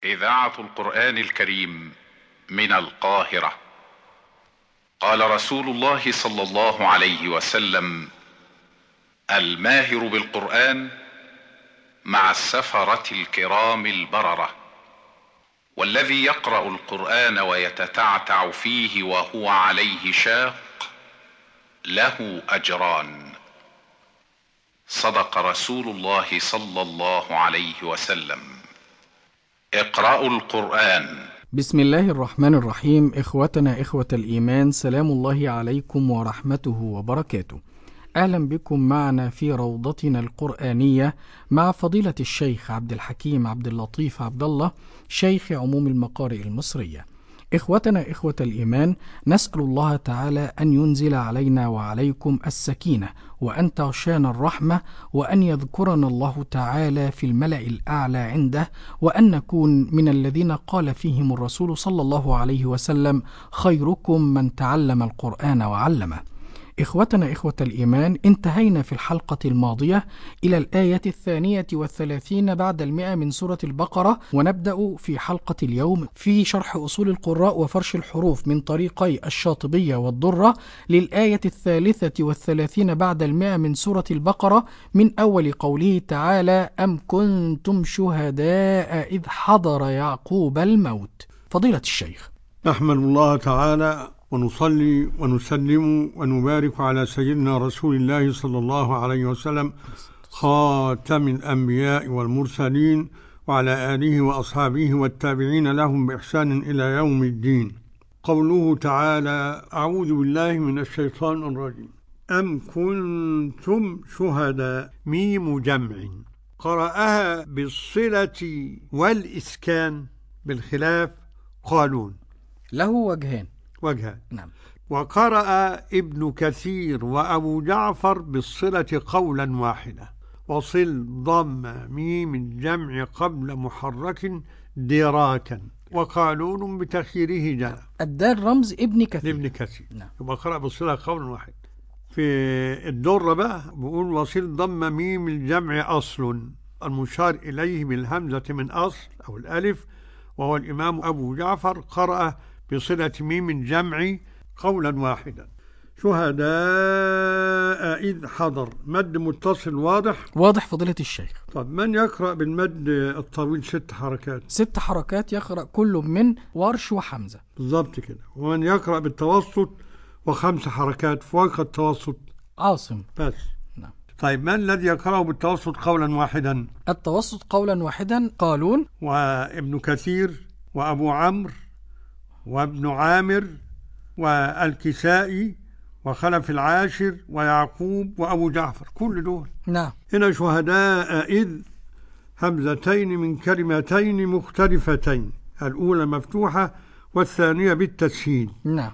إذاعة القرآن الكريم من القاهرة. قال رسول الله صلى الله عليه وسلم: الماهر بالقرآن مع السفرة الكرام البررة، والذي يقرأ القرآن ويتتعتع فيه وهو عليه شاق له أجران. صدق رسول الله صلى الله عليه وسلم. اقرأوا القرآن. بسم الله الرحمن الرحيم. إخوتنا إخوة الإيمان، سلام الله عليكم ورحمته وبركاته. أهلا بكم معنا في روضتنا القرآنية مع فضيلة الشيخ عبد الحكيم عبد اللطيف عبد الله، شيخ عموم المقارئ المصرية. إخوتنا إخوة الإيمان، نسأل الله تعالى أن ينزل علينا وعليكم السكينة، وأن تغشانا الرحمة، وأن يذكرنا الله تعالى في الملأ الأعلى عنده، وأن نكون من الذين قال فيهم الرسول صلى الله عليه وسلم: خيركم من تعلم القرآن وعلمه. إخوتنا إخوة الإيمان، انتهينا في الحلقة الماضية إلى الآية 32 بعد 100 من سورة البقرة، ونبدأ في حلقة اليوم في شرح أصول القراء وفرش الحروف من طريقي الشاطبية والضرة للآية 33 بعد 100 من سورة البقرة، من أول قوله تعالى: أم كنتم شهداء إذ حضر يعقوب الموت. فضيلة الشيخ. نحمد الله تعالى ونصلي ونسلم ونبارك على سيدنا رسول الله صلى الله عليه وسلم، خاتم الأنبياء والمرسلين، وعلى آله وأصحابه والتابعين لهم بإحسان إلى يوم الدين. قوله تعالى: أعوذ بالله من الشيطان الرجيم. أم كنتم شهداء، ميم جمع، قرأها بالصلة والإسكان بالخلاف قالون، له وجهان. نعم. وقرأ ابن كثير وأبو جعفر بالصلة قولا واحدا، وصل ضم ميم الجمع قبل محرك دراكا، وقالون بتخييره جاء. الدال رمز ابن كثير. نعم. يبقى قرأ بالصلة قولا واحد. في الدرة بقى بيقول: وصل ضم ميم الجمع أصل، المشار إليه بالهمزة من أصل أو الألف، وهو الإمام أبو جعفر، قرأ بصلة ميم الجمع قولا واحدا. شهداء إذ حضر، مد متصل واضح فضيلة الشيخ. طب من يقرأ بالمد الطويل 6 حركات؟ 6 حركات يقرأ كل من ورش وحمزة. بالضبط كده. ومن يقرأ بالتوسط و5 حركات فوق التوسط؟ عاصم بس. نعم. طيب من الذي يقرأ بالتوسط قولا واحدا؟ التوسط قولا واحدا قالون وابن كثير وأبو عمرو وابن عامر والكسائي وخلف العاشر ويعقوب وأبو جعفر، كل دول. نعم. هنا شهداء إذ همزتين من كلمتين مختلفتين، الأولى مفتوحة والثانية بالتسهيل. نعم.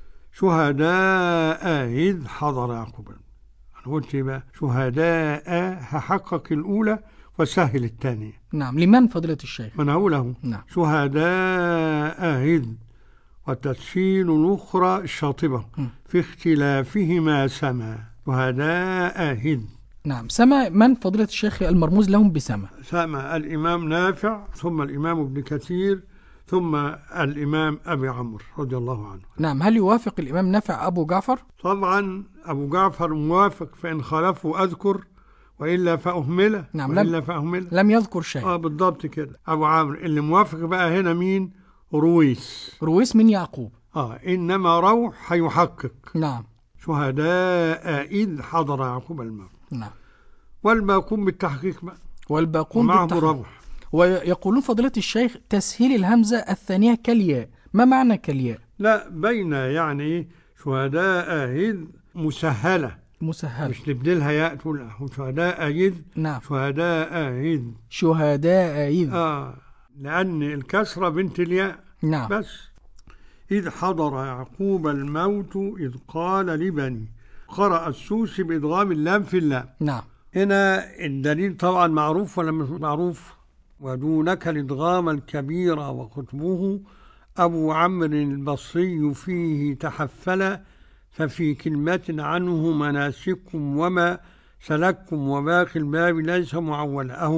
شهداء إذ حضر يعقوب. أنا قلت بقى شهداء، هحقق الأولى وسهل الثانية. نعم. لمن فضيلة الشيخ؟ من أقوله. نعم. شهداء إذ، والتسهيل الأخرى الشاطبة في اختلافهما سما. شهداء إذ. نعم. سما من فضيلة الشيخ المرموز لهم بسما؟ سما الإمام نافع، ثم الإمام ابن كثير، ثم الإمام أبي عمرو رضي الله عنه. نعم. هل يوافق الإمام نافع أبو جعفر؟ طبعا أبو جعفر موافق، فإن خالفه أذكر وإلا فأهمله. نعم. لم يذكر شيء. بالضبط كده. أبو عمرو اللي موافق بقى هنا مين؟ رويس من يعقوب. إنما روح هيحقق. نعم. شهداء إذ حضر يعقوب الموت. نعم. والباقون بالتحقيق بقى. والباقون بالتحقيق. روح. ويقولون فضيلة الشيخ تسهيل الهمزة الثانية كالياء. ما معنى كالياء؟ لا، بين يعني شهداء إذ مسهلة، مش نبدلها ياء تقول شهداء إذ. نعم. شهداء إذ. لأن الكسرة بنت الياء. نعم. بس. إذ حضر يعقوب الموت إذ قال لبني، قرأ السوسي بإدغام اللام في اللام. نعم. هنا الدليل طبعا معروف ولا مش معروف؟ ودونك الإدغام الكبير وكتبه أبو عمرو البصري فيه تحفل، ففي كلمة عنه مناسككم وما سلككم وباقي الباب ليس معولا.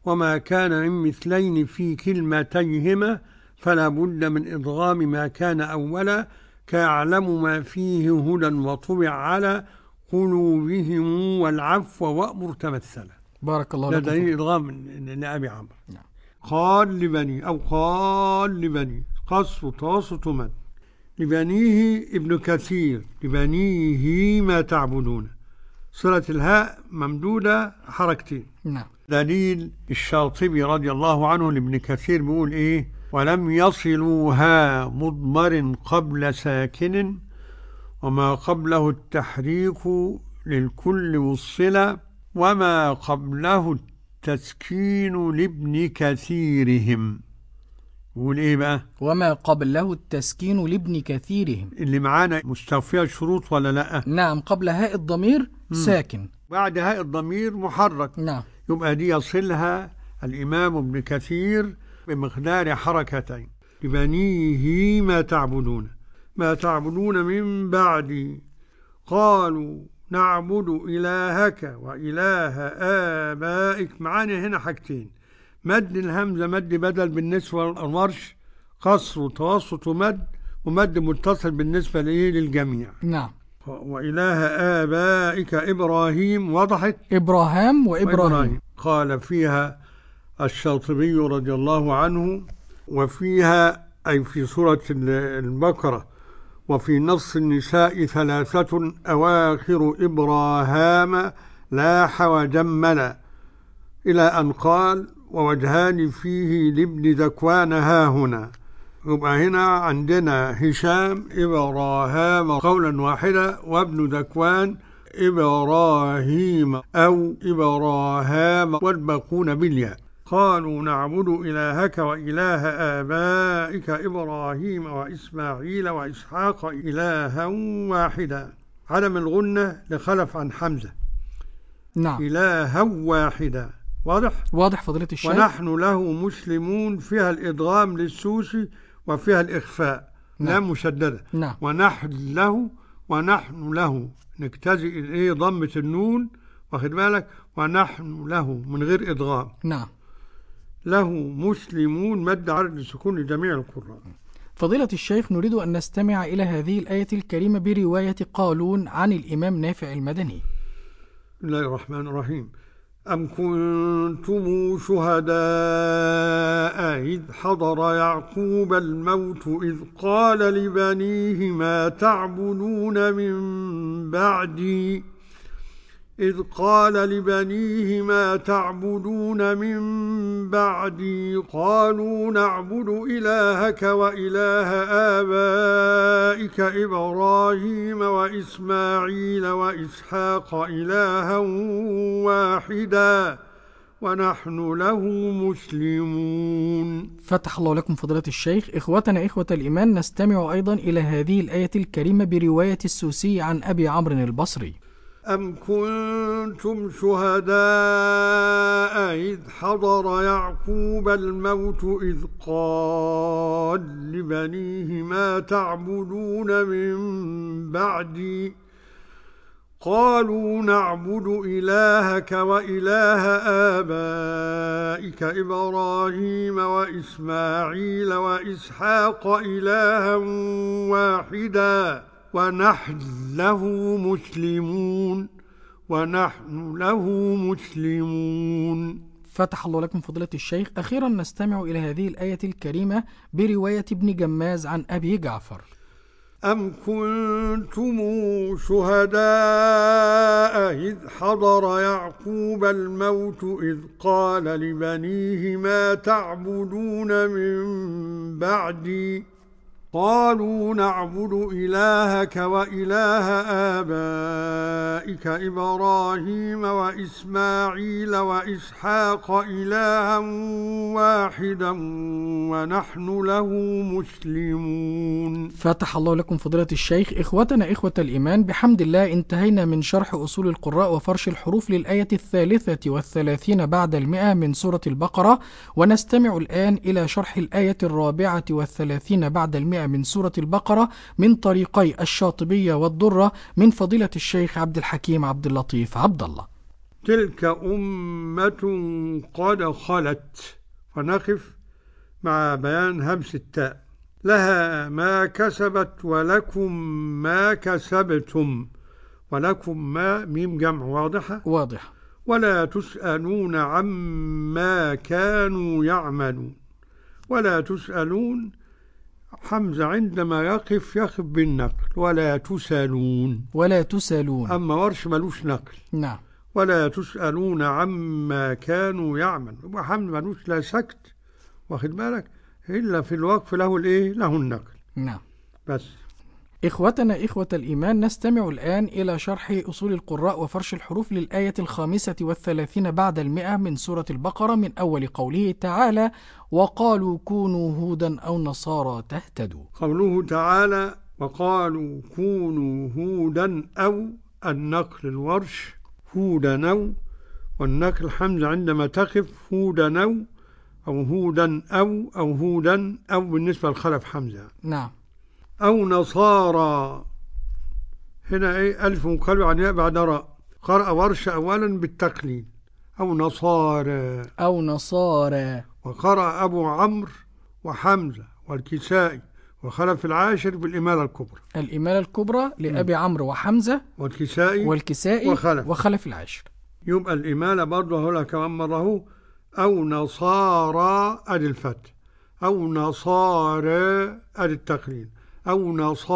وما كان من مثلين في كلمتيهما فلا بد من إدغام ما كان أولا كيعلم ما فيه هدى وطبع على قلوبهم والعفو وأمر تمثلا. بارك الله ده لكم. دليل إدغام لأبي عمرو. نعم. قال لبني أو قال لبني قصر توسط مد لبنيه ابن كثير لبنيه ما تعبدون صلة الهاء ممدودة حركتين. نعم. دليل الشاطبي رضي الله عنه لابن كثير بيقول إيه: ولم يصلوها مضمر قبل ساكن وما قبله التحريك للكل والصلة وما قبله التسكين لابن كثيرهم. يقول إيه بقى؟ وما قبله التسكين لابن كثيرهم. اللي معانا مستوفية الشروط ولا لأ؟ نعم. قبل هاء الضمير ساكن، بعد هاء الضمير محرك. نعم. يبقى دي يصلها الإمام ابن كثير بمقدار حركتين. لبنيه ما تعبدون ما تعبدون من بعدي قالوا نعبد إلهك وإله آبائك. معانا هنا حاجتين: مد الهمزة مد بدل بالنسبة للورش، قصر وتوسط ومد، ومد متصل بالنسبة للجميع. نعم. وإله آبائك إبراهيم. وضحت؟ إبراهام وإبراهيم. قال فيها الشاطبي رضي الله عنه: وفيها أي في سورة البقرة وفي نص النساء 3 أواخر إبراهام لاح وجمل إلى أن قال ووجهان فيه لابن ذكوان هاهنا. يبقى هنا عندنا هشام إبراهام قولا واحدا وابن ذكوان إبراهيم أو إبراهام والباقون بالياء. قالوا نعبد إلهك وإله آبائك إبراهيم وإسماعيل وإسحاق إلها واحدا. عدم الغنة لخلف عن حمزة. نعم. إلها واحدا. واضح؟ واضح فضيلة الشيخ. ونحن له مسلمون فيها الإدغام للسوسي وفيها الإخفاء. نعم. لا مشددة. نعم. ونحن له نجتزئ ضمة النون، واخد بالك، ونحن له من غير إدغام. نعم. له مسلمون مد عرض السكون لجميع القراء. فضيلة الشيخ، نريد أن نستمع إلى هذه الآية الكريمة برواية قالون عن الإمام نافع المدني. بسم الله الرحمن الرحيم. أم كنتم شهداء إذ حضر يعقوب الموت إذ قال لبنيه ما تعبدون من بعدي قالوا نعبد إلهك وإله آبائك إبراهيم وإسماعيل وإسحاق إلها واحدا ونحن له مسلمون. فتح الله لكم فضيلة الشيخ. إخوتنا إخوة الإيمان، نستمع أيضا إلى هذه الآية الكريمة برواية السوسي عن أبي عمرو البصري. أم كنتم شهداء إذ حضر يعقوب الموت إذ قال لبنيه ما تعبدون من بعدي قالوا نعبد إلهك وإله آبائك إبراهيم وإسماعيل وإسحاق إلها واحدا ونحن له مسلمون. فتح الله لكم فضيلة الشيخ. أخيرا نستمع إلى هذه الآية الكريمة برواية ابن جماز عن أبي جعفر. أم كنتم شهداء إذ حضر يعقوب الموت إذ قال لبنيه ما تعبدون من بعدي قالوا نعبد إلهك وإله آبائك إبراهيم وإسماعيل وإسحاق إلها واحدا ونحن له مسلمون. فتح الله لكم فضيلة الشيخ. إخوتنا إخوة الإيمان، بحمد الله انتهينا من شرح أصول القراء وفرش الحروف للآية 33 بعد 100 من سورة البقرة، ونستمع الآن إلى شرح الآية 34 بعد 100 من سورة البقرة من طريقي الشاطبية والدرة من فضيلة الشيخ عبد الحكيم عبد اللطيف عبد الله. تلك أمة قد خلت، فنقف مع بيان همس التاء. لها ما كسبت ولكم ما كسبتم، ولكم ما ميم جمع واضحة واضح. ولا تسألون عما كانوا يعملون. ولا تسألون حمزة عندما يقف بالنقل، ولا تسألون. ولا تسألون. أما ورش ملوش نقل. نعم. ولا تسألون عما كانوا يعملون. يبقى حمزة ملوش لا سكت، واخد بالك، إلا في الوقف له الإيه؟ له النقل. نعم. بس. إخوتنا إخوة الإيمان، نستمع الآن إلى شرح أصول القراء وفرش الحروف للآية 35 بعد 100 من سورة البقرة، من أول قوله تعالى: وقالوا كونوا هودا أو نصارى تهتدوا. قوله تعالى: وقالوا كونوا هودا أو، النقل الورش هودا أو، والنقل حمزة عندما تقف هودا أو، أو هودا أو، أو هودا أو بالنسبة للخلف حمزة. نعم. أو نصارى، هنا إيه؟ ألف مقلب عن ياء بعد راء. قرأ ورش أولا بالتقليل، أو نصارى. أو نصارى. وقرأ أبو عمرو وحمزة والكسائي وخلف العاشر بالإمالة الكبرى. الإمالة الكبرى لأبي عمرو وحمزة والكسائي وخلف العاشر. يبقى الإمالة برضه هلا كمان مرة، أو نصارى أدي الفتح، أو نصارى أدي التقليل، أو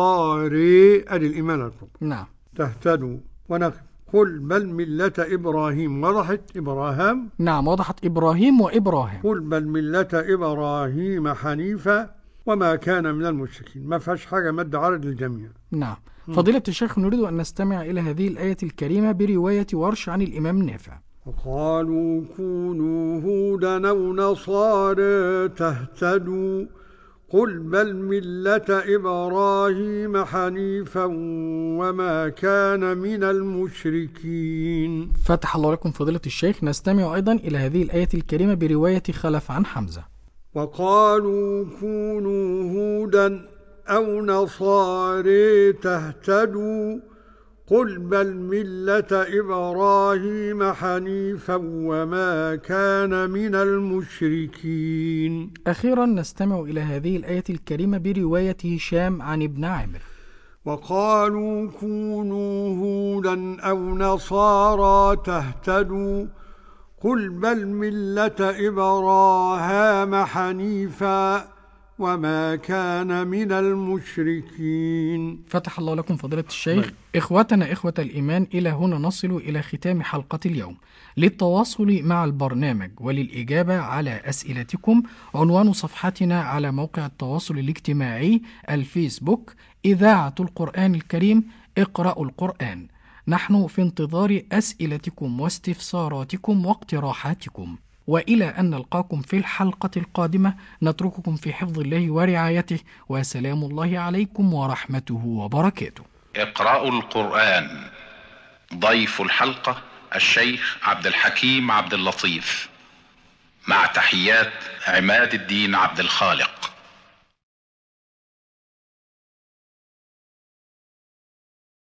نصاري أدي الإمالة الكبرى. نعم. تهتدوا. ونقل قل بل ملة إبراهيم. وضحت إبراهام؟ نعم وضحت إبراهيم وإبراهيم. قل بل ملة إبراهيم حنيفا وما كان من المشركين. ما فيهاش حاجة مد عرض للجميع. نعم. فضيلة الشيخ، نريد أن نستمع إلى هذه الآية الكريمة برواية ورش عن الإمام نافع. وقالوا كونوا هودا أو نصارى تهتدوا قل بل ملة إبراهيم حنيفا وما كان من المشركين. فتح الله لكم فضيلة الشيخ. نستمع أيضا إلى هذه الآية الكريمة برواية خلف عن حمزة. وقالوا كونوا هودا أو نصارى تهتدوا قل بل ملة إبراهيم حنيفا وما كان من المشركين. أخيرا نستمع إلى هذه الآية الكريمة برواية هشام عن ابن عامر. وقالوا كونوا هودا أو نصارى تهتدوا قل بل ملة إبراهيم حنيفا وما كان من المشركين. فتح الله لكم فضيلة الشيخ. إخوتنا إخوة الإيمان، إلى هنا نصل إلى ختام حلقة اليوم. للتواصل مع البرنامج وللإجابة على أسئلتكم، عنوان صفحتنا على موقع التواصل الاجتماعي الفيسبوك إذاعة القرآن الكريم اقرأوا القرآن. نحن في انتظار أسئلتكم واستفساراتكم واقتراحاتكم، وإلى أن نلقاكم في الحلقة القادمة نترككم في حفظ الله ورعايته، وسلام الله عليكم ورحمته وبركاته. اقرأوا القرآن. ضيف الحلقة الشيخ عبد الحكيم عبد اللطيف، مع تحيات عماد الدين عبد الخالق.